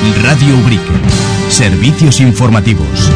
Radio Ubrique. Servicios informativos.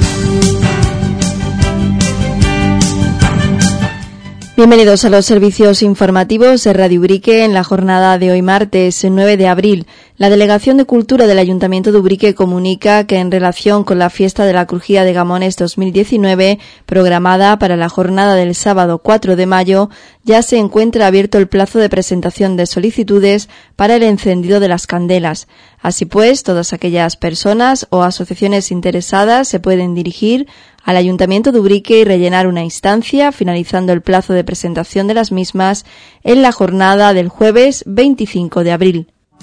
Bienvenidos a los servicios informativos de Radio Ubrique. En la jornada de hoy martes 9 de abril, la Delegación de Cultura del Ayuntamiento de Ubrique comunica que en relación con la fiesta de la Crujía de Gamones 2019, programada para la jornada del sábado 4 de mayo, ya se encuentra abierto el plazo de presentación de solicitudes para el encendido de las candelas. Así pues, todas aquellas personas o asociaciones interesadas se pueden dirigir al Ayuntamiento de Ubrique y rellenar una instancia, finalizando el plazo de presentación de las mismas en la jornada del jueves 25 de abril.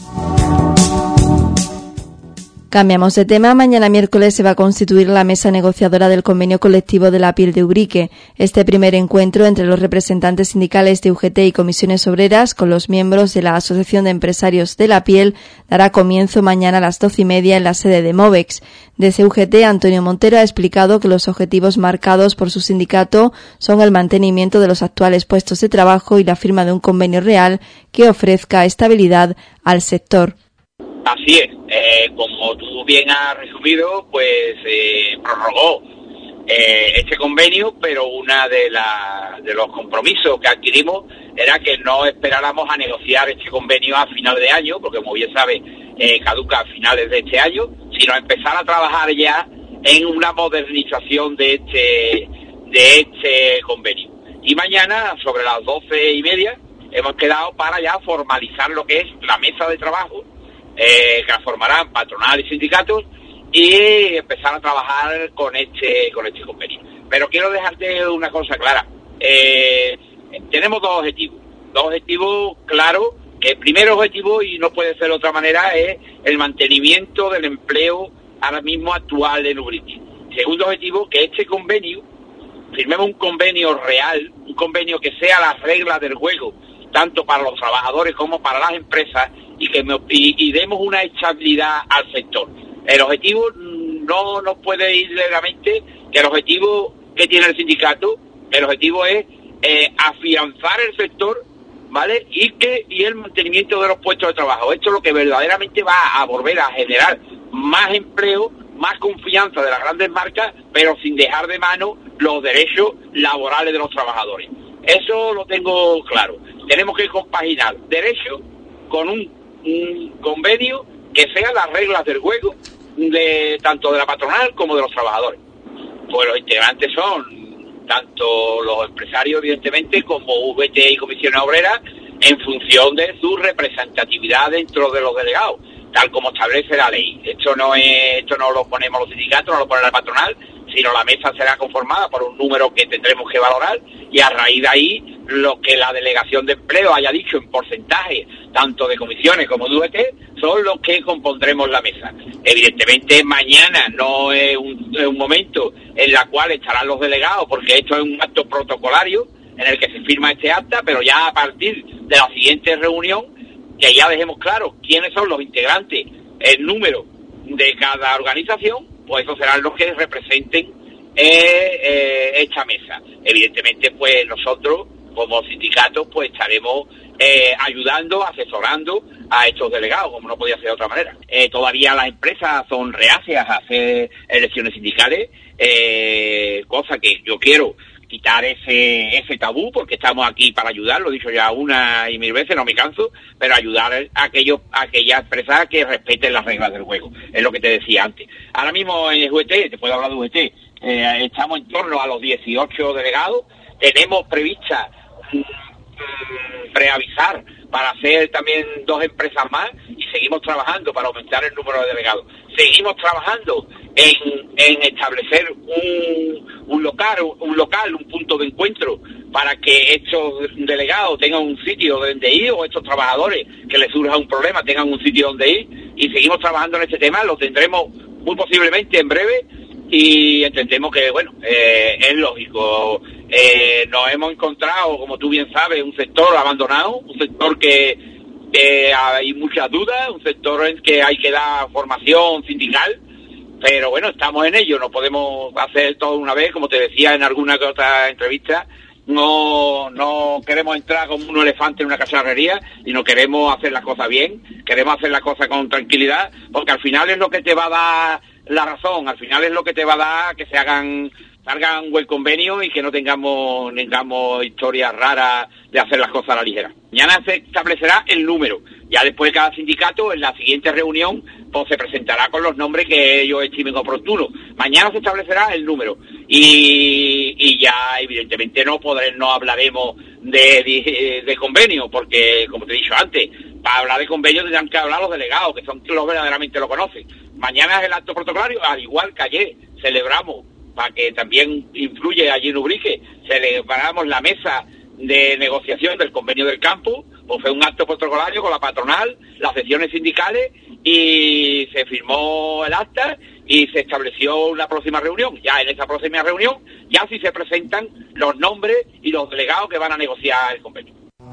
Cambiamos de tema. Mañana miércoles se va a constituir la mesa negociadora del convenio colectivo de la piel de Ubrique. Este primer encuentro entre los representantes sindicales de UGT y comisiones obreras con los miembros de la Asociación de Empresarios de la Piel dará comienzo mañana a las 12:30 en la sede de Movex. Desde UGT, Antonio Montero ha explicado que los objetivos marcados por su sindicato son el mantenimiento de los actuales puestos de trabajo y la firma de un convenio real que ofrezca estabilidad al sector. Así es, como tú bien has resumido, pues prorrogó este convenio, pero una de los compromisos que adquirimos era que no esperáramos a negociar este convenio a final de año, porque como bien sabes, caduca a finales de este año, sino a empezar a trabajar ya en una modernización de este convenio. Y mañana, sobre las 12:30, hemos quedado para ya formalizar lo que es la mesa de trabajo, que la formarán patronal y sindicatos, y empezar a trabajar con este convenio. Pero quiero dejarte una cosa clara. Tenemos dos objetivos claros. El primer objetivo, y no puede ser de otra manera, es el mantenimiento del empleo ahora mismo actual en Ubrique. Segundo objetivo, que este convenio, firmemos un convenio real, un convenio que sea las reglas del juego, tanto para los trabajadores como para las empresas, y demos una estabilidad al sector. El objetivo no nos puede ir de la mente, que el objetivo que tiene el sindicato, el objetivo es afianzar el sector, ¿vale? Y el mantenimiento de los puestos de trabajo. Esto es lo que verdaderamente va a volver a generar más empleo, más confianza de las grandes marcas, pero sin dejar de mano los derechos laborales de los trabajadores. Eso lo tengo claro. Tenemos que compaginar derechos con un convenio que sea las reglas del juego tanto de la patronal como de los trabajadores. Pues los integrantes son tanto los empresarios, evidentemente, como UGT y comisiones obreras, en función de su representatividad dentro de los delegados, tal como establece la ley. Esto no lo ponemos los sindicatos, no lo pone la patronal, sino la mesa será conformada por un número que tendremos que valorar, y a raíz de ahí lo que la delegación de empleo haya dicho en porcentaje, tanto de comisiones como de UGT, son los que compondremos la mesa. Evidentemente mañana no es un momento en el cual estarán los delegados, porque esto es un acto protocolario en el que se firma este acta, pero ya a partir de la siguiente reunión, que ya dejemos claro quiénes son los integrantes, el número de cada organización, pues esos serán los que representen esta mesa. Evidentemente, pues nosotros, como sindicatos, pues estaremos ayudando, asesorando a estos delegados, como no podía ser de otra manera. Todavía las empresas son reacias a hacer elecciones sindicales, cosa que yo quiero quitar ese tabú, porque estamos aquí para ayudar, lo he dicho ya una y mil veces, no me canso, pero ayudar a aquellas empresas que respeten las reglas del juego, es lo que te decía antes. Ahora mismo en UGT, te puedo hablar de UGT, estamos en torno a los 18 delegados, tenemos prevista preavisar para hacer también 2 empresas más, y seguimos trabajando para aumentar el número de delegados. Seguimos trabajando en establecer un local, un punto de encuentro, para que estos delegados tengan un sitio donde ir, o estos trabajadores que les surja un problema tengan un sitio donde ir, y seguimos trabajando en este tema. Lo tendremos muy posiblemente en breve, y entendemos que, bueno, es lógico. Nos hemos encontrado, como tú bien sabes, un sector abandonado, un sector que hay muchas dudas, un sector en que hay que dar formación sindical, pero bueno, estamos en ello. No podemos hacer todo una vez, como te decía en alguna que otra entrevista, no queremos entrar como un elefante en una cacharrería y no queremos hacer las cosas bien, queremos hacer las cosas con tranquilidad, porque al final es lo que te va a dar la razón, al final es lo que te va a dar que salgan buen convenio y que no tengamos historias raras de hacer las cosas a la ligera. Mañana se establecerá el número, ya después cada sindicato en la siguiente reunión pues se presentará con los nombres que ellos estimen oportunos. Mañana se establecerá el número y ya evidentemente no hablaremos de convenio, porque como te he dicho antes, para hablar de convenio tendrán que hablar los delegados, que son los verdaderamente lo conocen. Mañana es el acto protocolario, al igual que ayer celebramos, para que también influye allí en Ubrique, celebramos la mesa de negociación del convenio del campo, pues fue un acto protocolario con la patronal, las secciones sindicales, y se firmó el acta y se estableció una próxima reunión. Ya en esa próxima reunión ya sí se presentan los nombres y los delegados que van a negociar el convenio.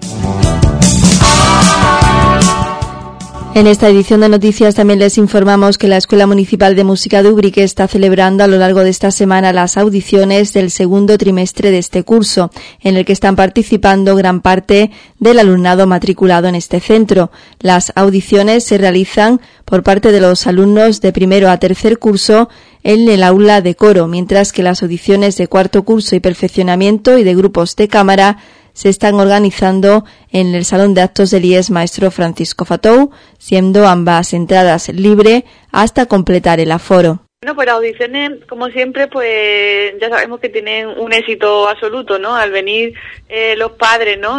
En esta edición de noticias también les informamos que la Escuela Municipal de Música de Ubrique está celebrando a lo largo de esta semana las audiciones del segundo trimestre de este curso, en el que están participando gran parte del alumnado matriculado en este centro. Las audiciones se realizan por parte de los alumnos de primero a tercer curso en el aula de coro, mientras que las audiciones de cuarto curso y perfeccionamiento y de grupos de cámara se están organizando en el Salón de Actos del IES Maestro Francisco Fatou, siendo ambas entradas libres hasta completar el aforo. Bueno, pues las audiciones, como siempre, pues ya sabemos que tienen un éxito absoluto, ¿no? Al venir los padres, ¿no?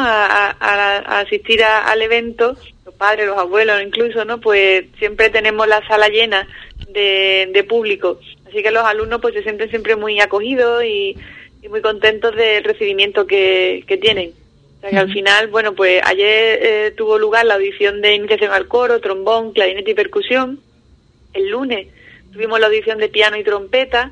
A asistir al evento, los padres, los abuelos incluso, ¿no? Pues siempre tenemos la sala llena de público. Así que los alumnos pues se sienten siempre muy acogidos y muy contentos del recibimiento que tienen. O sea que al final, bueno, pues ayer tuvo lugar la audición de iniciación al coro, trombón, clarinete y percusión. El lunes tuvimos la audición de piano y trompeta.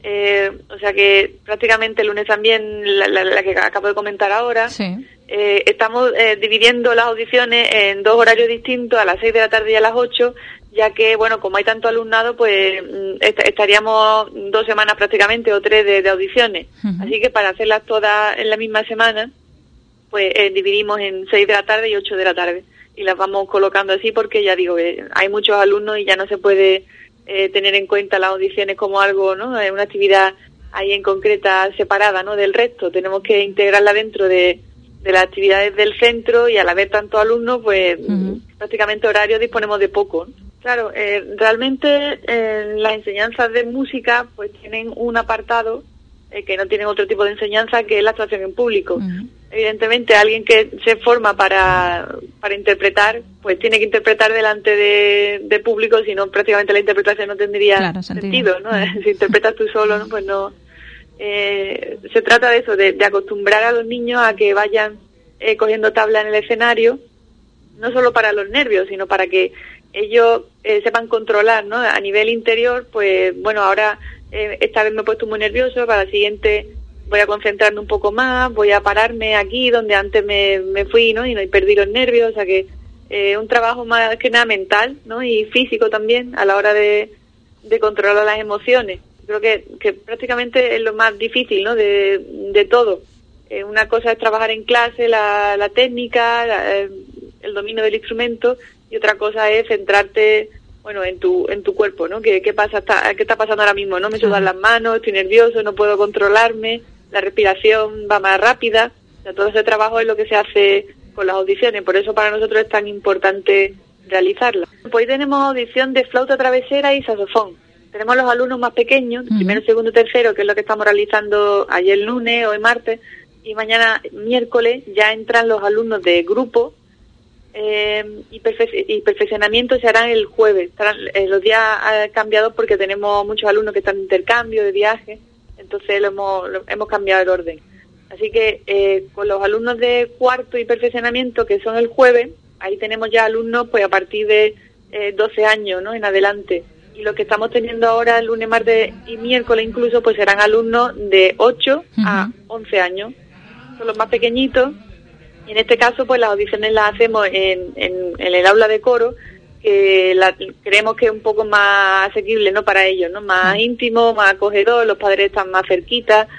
O sea que prácticamente el lunes también, la que acabo de comentar ahora. Sí. Estamos dividiendo las audiciones en dos horarios distintos, a las 6 de la tarde y a las 8, ya que, bueno, como hay tanto alumnado, pues estaríamos 2 semanas prácticamente, o 3 de audiciones. Uh-huh. Así que para hacerlas todas en la misma semana, pues dividimos en 6 de la tarde y 8 de la tarde. Y las vamos colocando así porque, ya digo, hay muchos alumnos y ya no se puede tener en cuenta las audiciones como algo, ¿no? Una actividad ahí en concreta separada, ¿no? Del resto. Tenemos que integrarla dentro de las actividades del centro, y al haber tantos alumnos, pues uh-huh, prácticamente horarios disponemos de poco, ¿no? Claro, realmente las enseñanzas de música pues tienen un apartado que no tienen otro tipo de enseñanza, que es la actuación en público. Uh-huh. Evidentemente, alguien que se forma para interpretar, pues tiene que interpretar delante de público, si no prácticamente la interpretación no tendría sentido, ¿no? Uh-huh. Si interpretas tú solo, ¿no? Pues no. Se trata de eso, de acostumbrar a los niños a que vayan cogiendo tabla en el escenario, no solo para los nervios, sino para que ellos sepan controlar, ¿no? A nivel interior, pues bueno, ahora esta vez me he puesto muy nervioso, para la siguiente voy a concentrarme un poco más, voy a pararme aquí donde antes me fui, ¿no? Y perdí los nervios. O sea que un trabajo más que nada mental, ¿no? Y físico también a la hora de controlar las emociones. Creo que prácticamente es lo más difícil, ¿no? De todo. Una cosa es trabajar en clase la técnica, el dominio del instrumento, y otra cosa es centrarte, bueno, en tu cuerpo, ¿no? ¿Qué pasa? ¿Qué está pasando ahora mismo? ¿No? Me sudan las manos, estoy nervioso, no puedo controlarme, la respiración va más rápida. O sea, todo ese trabajo es lo que se hace con las audiciones, por eso para nosotros es tan importante realizarla. Pues hoy tenemos audición de flauta travesera y saxofón. Tenemos los alumnos más pequeños, primero, segundo, tercero, que es lo que estamos realizando ayer lunes, hoy martes, y mañana miércoles ya entran los alumnos de grupo, y perfeccionamiento se harán el jueves. Estarán los días cambiados porque tenemos muchos alumnos que están de intercambio, de viaje, entonces hemos cambiado el orden. Así que con los alumnos de cuarto y perfeccionamiento, que son el jueves, ahí tenemos ya alumnos pues a partir de 12 años, ¿no? En adelante. Y lo que estamos teniendo ahora, el lunes, martes y miércoles incluso, pues serán alumnos de 8 a 11 años. Son los más pequeñitos. Y en este caso, pues las audiciones las hacemos en el aula de coro, que creemos que es un poco más asequible, ¿no? Para ellos, ¿no? Más íntimo, más acogedor, los padres están más cerquitas.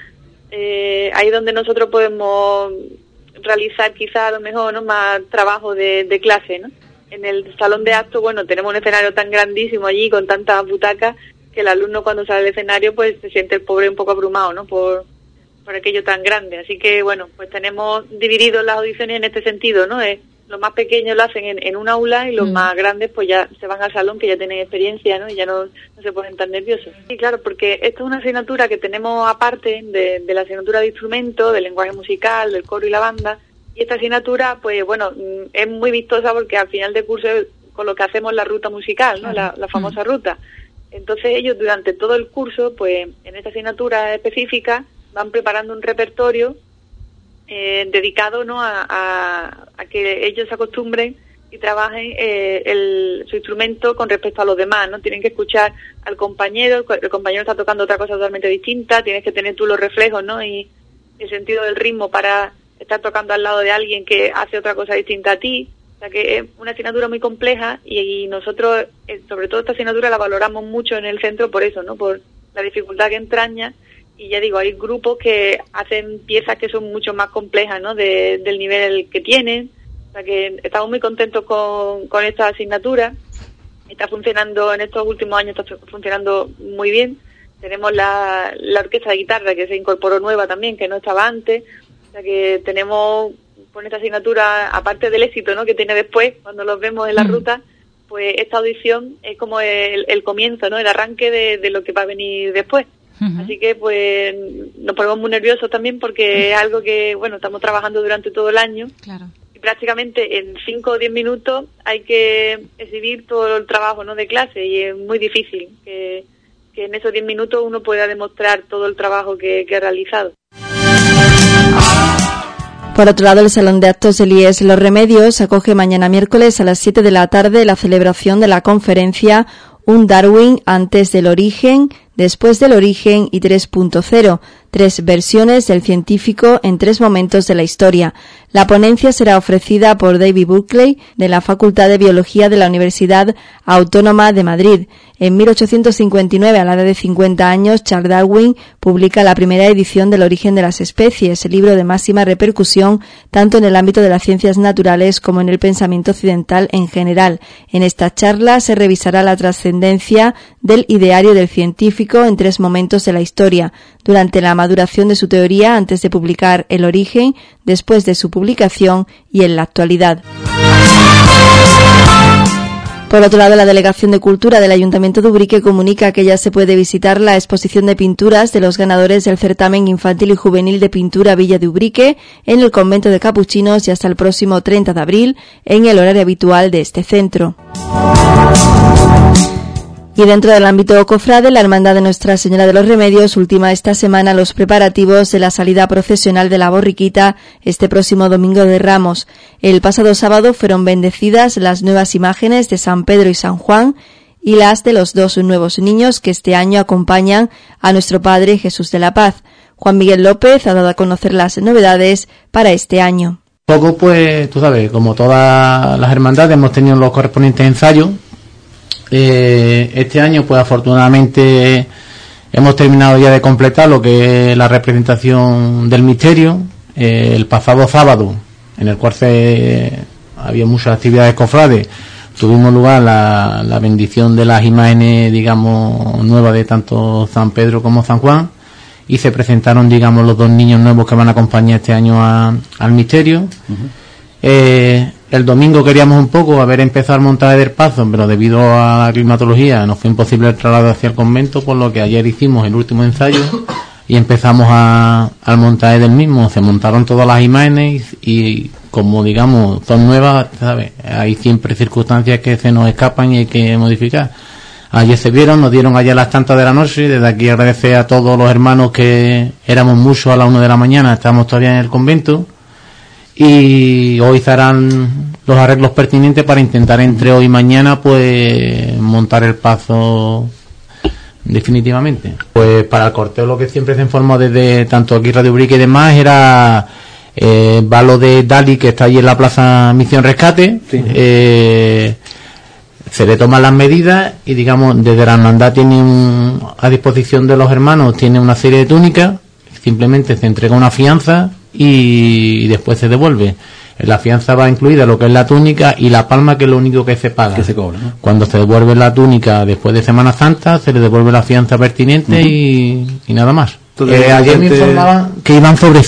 ahí es donde nosotros podemos realizar quizá a lo mejor, ¿no?, más trabajo de clase, ¿no? En el salón de actos, bueno, tenemos un escenario tan grandísimo allí con tantas butacas que el alumno cuando sale al escenario pues se siente el pobre un poco abrumado, ¿no?, por aquello tan grande. Así que bueno, pues tenemos dividido las audiciones en este sentido, ¿no? Los más pequeños lo hacen en un aula y los más grandes pues ya se van al salón, que ya tienen experiencia, ¿no? Y ya no se ponen tan nerviosos. Sí, claro, porque esto es una asignatura que tenemos aparte de la asignatura de instrumento, del lenguaje musical, del coro y la banda. Y esta asignatura, pues bueno, es muy vistosa porque al final de curso es con lo que hacemos la ruta musical, ¿no? La famosa ruta. Entonces ellos durante todo el curso, pues en esta asignatura específica, van preparando un repertorio dedicado, ¿no?, a que ellos se acostumbren y trabajen su instrumento con respecto a los demás, ¿no? Tienen que escuchar al compañero, el compañero está tocando otra cosa totalmente distinta, tienes que tener tú los reflejos, ¿no?, y el sentido del ritmo para estar tocando al lado de alguien que hace otra cosa distinta a ti. O sea que es una asignatura muy compleja y nosotros, sobre todo esta asignatura, la valoramos mucho en el centro por eso, ¿no?, por la dificultad que entraña. Y ya digo, hay grupos que hacen piezas que son mucho más complejas, ¿no?, del nivel que tienen. O sea que estamos muy contentos con esta asignatura. Está funcionando en estos últimos años, está funcionando muy bien. Tenemos la orquesta de guitarra que se incorporó nueva también, que no estaba antes. O sea que tenemos con esta asignatura, aparte del éxito, ¿no?, que tiene después, cuando los vemos en la ruta, pues esta audición es como el comienzo, ¿no?, el arranque de lo que va a venir después. Así que pues nos ponemos muy nerviosos también porque es algo que, bueno, estamos trabajando durante todo el año. Claro. Y prácticamente en 5 o 10 minutos hay que exhibir todo el trabajo, ¿no?, de clase, y es muy difícil que en esos 10 minutos uno pueda demostrar todo el trabajo que ha realizado. Por otro lado, el Salón de Actos del IES Los Remedios acoge mañana miércoles a las 7 de la tarde la celebración de la conferencia Un Darwin antes del origen, después del origen y 3.0, 3 versiones del científico en 3 momentos de la historia. La ponencia será ofrecida por David Buckley de la Facultad de Biología de la Universidad Autónoma de Madrid. En 1859, a la edad de 50 años, Charles Darwin publica la primera edición del Origen de las Especies, el libro de máxima repercusión tanto en el ámbito de las ciencias naturales como en el pensamiento occidental en general. En esta charla se revisará la trascendencia del ideario del científico en 3 momentos de la historia, durante la maduración de su teoría antes de publicar El Origen, después de su publicación y en la actualidad. Por otro lado, la Delegación de Cultura del Ayuntamiento de Ubrique comunica que ya se puede visitar la exposición de pinturas de los ganadores del certamen infantil y juvenil de pintura Villa de Ubrique en el convento de Capuchinos y hasta el próximo 30 de abril en el horario habitual de este centro. Y dentro del ámbito cofrade, la Hermandad de Nuestra Señora de los Remedios ultima esta semana los preparativos de la salida procesional de la borriquita este próximo domingo de Ramos. El pasado sábado fueron bendecidas las nuevas imágenes de San Pedro y San Juan y las de los 2 nuevos niños que este año acompañan a nuestro Padre Jesús de la Paz. Juan Miguel López ha dado a conocer las novedades para este año. Poco, pues, tú sabes, como todas las hermandades hemos tenido los correspondientes ensayos. Este año, pues afortunadamente hemos terminado ya de completar lo que es la representación del misterio. El pasado sábado, en el cual había muchas actividades cofrades, tuvimos lugar la bendición de las imágenes, digamos, nuevas de tanto San Pedro como San Juan, y se presentaron, digamos, los 2 niños nuevos que van a acompañar este año al misterio. El domingo queríamos un poco haber empezado el montaje del paso, pero debido a la climatología nos fue imposible el traslado hacia el convento, por lo que ayer hicimos el último ensayo y empezamos al montaje del mismo. Se montaron todas las imágenes y como, digamos, son nuevas, ¿sabes?, hay siempre circunstancias que se nos escapan y hay que modificar. Ayer se vieron, nos dieron ayer las tantas de la noche. Desde aquí agradecer a todos los hermanos, que éramos muchos a las 1 de la mañana, estamos todavía en el convento. Y hoy se harán los arreglos pertinentes para intentar entre hoy y mañana pues montar el paso definitivamente. Pues para el corteo lo que siempre se informó desde tanto aquí Radio Ubrique y demás era Valo de Dali, que está allí en la Plaza Misión Rescate. Sí. Se le toman las medidas y, digamos, desde la hermandad tiene a disposición de los hermanos tiene una serie de túnicas simplemente se entrega una fianza y después se devuelve. En la fianza va incluida lo que es la túnica y la palma, que es lo único que se paga. Que se cobra, ¿no? Cuando se devuelve la túnica después de Semana Santa, se le devuelve la fianza pertinente y nada más. Ayer me informaban que iban sobre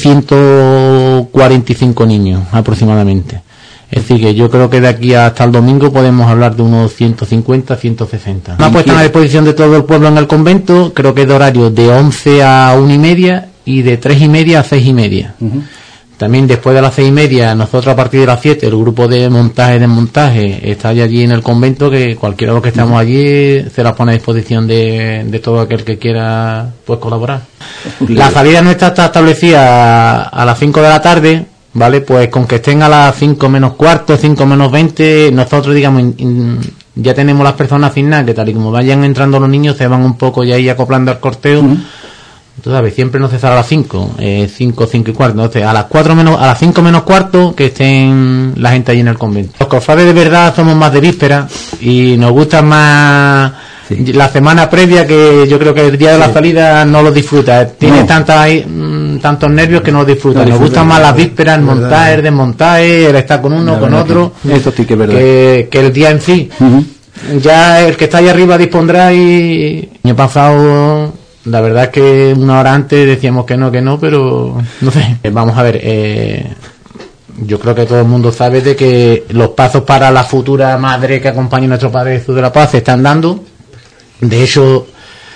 145 niños aproximadamente. Es decir, que yo creo que de aquí hasta el domingo podemos hablar de unos 150, 160. Una puesta a disposición de todo el pueblo en el convento, creo que es de horario de 11 a 1:30 y de 3:30 a 6:30. También después de las 6:30, nosotros a partir de las 7, el grupo de montaje y desmontaje está allí en el convento, que cualquiera de los que estamos allí se las pone a disposición de todo aquel que quiera pues colaborar. La salida nuestra está establecida a las 5 de la tarde, ¿vale? Pues con que estén a las 5 menos cuarto, 5 menos 20, nosotros, digamos, ya tenemos las personas asignadas, que tal y como vayan entrando los niños, se van un poco ya ahí acoplando al corteo. Tú sabes, siempre nos cesará a las 5, 5 y cuarto. Entonces, a las 5 menos cuarto, que estén la gente allí en el convento. Los cofrades de verdad somos más de víspera y nos gusta más la semana previa, que yo creo que el día de la salida no lo disfruta. Tiene tantos nervios que no lo disfruta. Nos gustan más las vísperas, el montaje, el desmontaje, el estar con uno, con otro, eso sí que es verdad. Que el día en sí. Ya el que está ahí arriba dispondrá. Y el año pasado, la verdad es que una hora antes decíamos que no, pero no sé. Vamos a ver, yo creo que todo el mundo sabe de que los pasos para la futura madre que acompañe a nuestro Padre Jesús de la Paz se están dando. De hecho,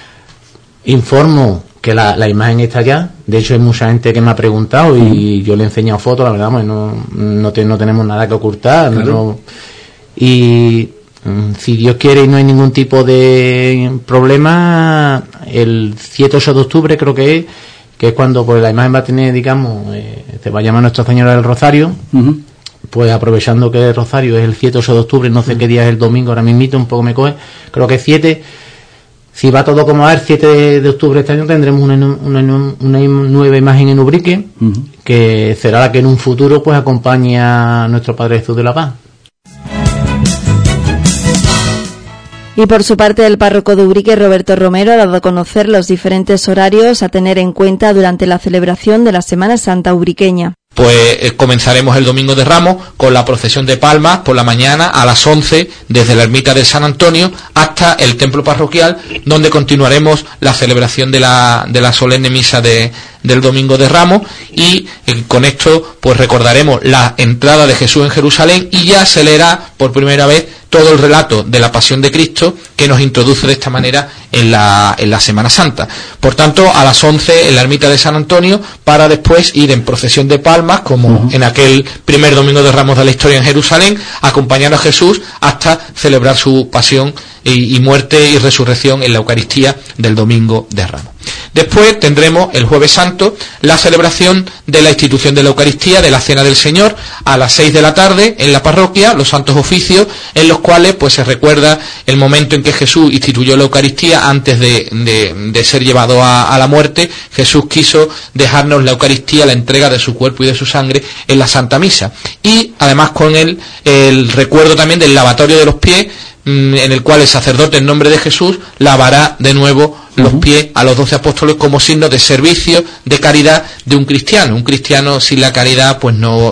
informo que la imagen está allá. De hecho, hay mucha gente que me ha preguntado y yo le he enseñado fotos, la verdad, pues no tenemos nada que ocultar. Claro. Y si Dios quiere y no hay ningún tipo de problema, el 7-8 de octubre creo que es cuando pues la imagen va a tener, digamos, se va a llamar Nuestra Señora del Rosario. Pues aprovechando que el Rosario es el 7-8 de octubre, no sé qué día es el domingo, ahora mismito, un poco me coge, creo que es 7. Si va todo como va, el 7 de octubre este año tendremos una nueva imagen en Ubrique, que será la que en un futuro pues acompañe a nuestro Padre Jesús de la Paz. Y por su parte, el párroco de Ubrique, Roberto Romero, ha dado a conocer los diferentes horarios a tener en cuenta durante la celebración de la Semana Santa ubriqueña. Pues comenzaremos el Domingo de Ramos con la procesión de palmas por la mañana a las 11 desde la ermita de San Antonio hasta el templo parroquial, donde continuaremos la celebración de la solemne misa del Domingo de Ramos, y con esto pues recordaremos la entrada de Jesús en Jerusalén, y ya se leerá por primera vez todo el relato de la Pasión de Cristo, que nos introduce de esta manera en la Semana Santa. Por tanto, a las 11 en la ermita de San Antonio, para después ir en procesión de palmas, como en aquel primer Domingo de Ramos de la historia en Jerusalén, acompañando a Jesús hasta celebrar su pasión y muerte y resurrección en la Eucaristía del Domingo de Ramos. Después tendremos el Jueves Santo la celebración de la institución de la Eucaristía, de la Cena del Señor, a las 6 de la tarde en la parroquia, los santos oficios, en los cuales pues se recuerda el momento en que Jesús instituyó la Eucaristía antes de ser llevado a la muerte. Jesús quiso dejarnos la Eucaristía, la entrega de su cuerpo y de su sangre en la Santa Misa. Y además con él el recuerdo también del lavatorio de los pies, en el cual el sacerdote en nombre de Jesús lavará de nuevo los pies a los 12 apóstoles como signo de servicio, de caridad de un cristiano. Un cristiano sin la caridad pues no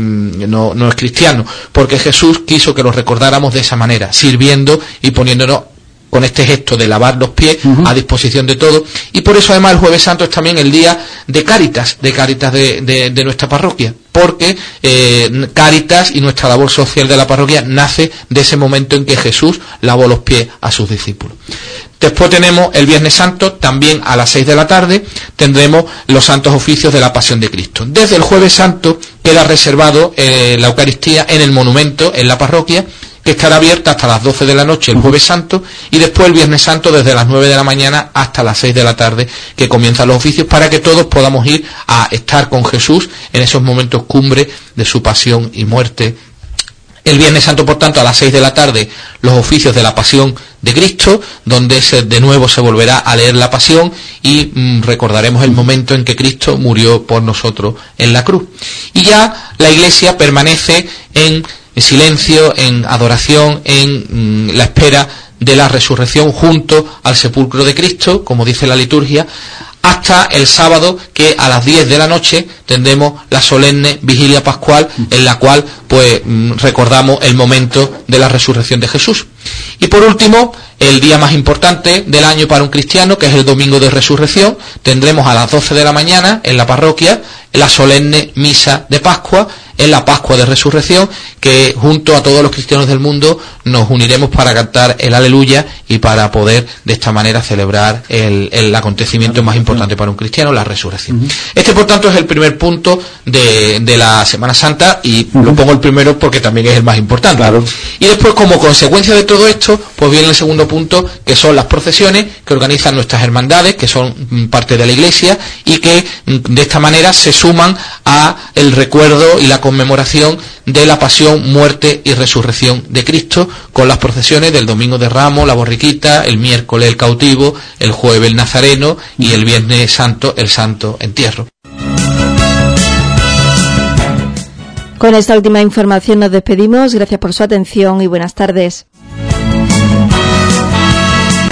es cristiano, porque Jesús quiso que lo recordáramos de esa manera, sirviendo y poniéndonos con este gesto de lavar los pies a disposición de todos. Y por eso además el Jueves Santo es también el día de Cáritas de nuestra parroquia, porque Cáritas y nuestra labor social de la parroquia nace de ese momento en que Jesús lavó los pies a sus discípulos. Después tenemos el Viernes Santo, también a las 6 de la tarde, tendremos los santos oficios de la Pasión de Cristo. Desde el Jueves Santo queda reservado la Eucaristía en el monumento, en la parroquia, que estará abierta hasta las 12 de la noche el Jueves Santo, y después el Viernes Santo desde las 9 de la mañana hasta las 6 de la tarde, que comienzan los oficios, para que todos podamos ir a estar con Jesús en esos momentos cumbre de su pasión y muerte. El Viernes Santo, por tanto, a las 6 de la tarde, los oficios de la Pasión de Cristo, donde de nuevo se volverá a leer la Pasión y recordaremos el momento en que Cristo murió por nosotros en la cruz. Y ya la Iglesia permanece en silencio, en adoración, en la espera de la resurrección junto al sepulcro de Cristo, como dice la liturgia, hasta el sábado, que a las 10 de la noche tendremos la solemne vigilia pascual, en la cual pues recordamos el momento de la resurrección de Jesús. Y por último, el día más importante del año para un cristiano, que es el domingo de resurrección, tendremos a las 12 de la mañana en la parroquia la solemne misa de Pascua, en la Pascua de Resurrección, que junto a todos los cristianos del mundo nos uniremos para cantar el Aleluya y para poder de esta manera celebrar el acontecimiento más importante para un cristiano, la resurrección. Este, por tanto, es el primer punto de la Semana Santa, y lo pongo el primero porque también es el más importante. Claro. Y después, como consecuencia de todo esto, pues viene el segundo punto, que son las procesiones que organizan nuestras hermandades, que son parte de la Iglesia, y que de esta manera se suman a el recuerdo y la conmemoración de la pasión, muerte y resurrección de Cristo, con las procesiones del Domingo de Ramos, la borriquita, el miércoles el cautivo, el jueves el nazareno y el viernes santo el santo entierro. Con esta última información nos despedimos. Gracias por su atención y buenas tardes.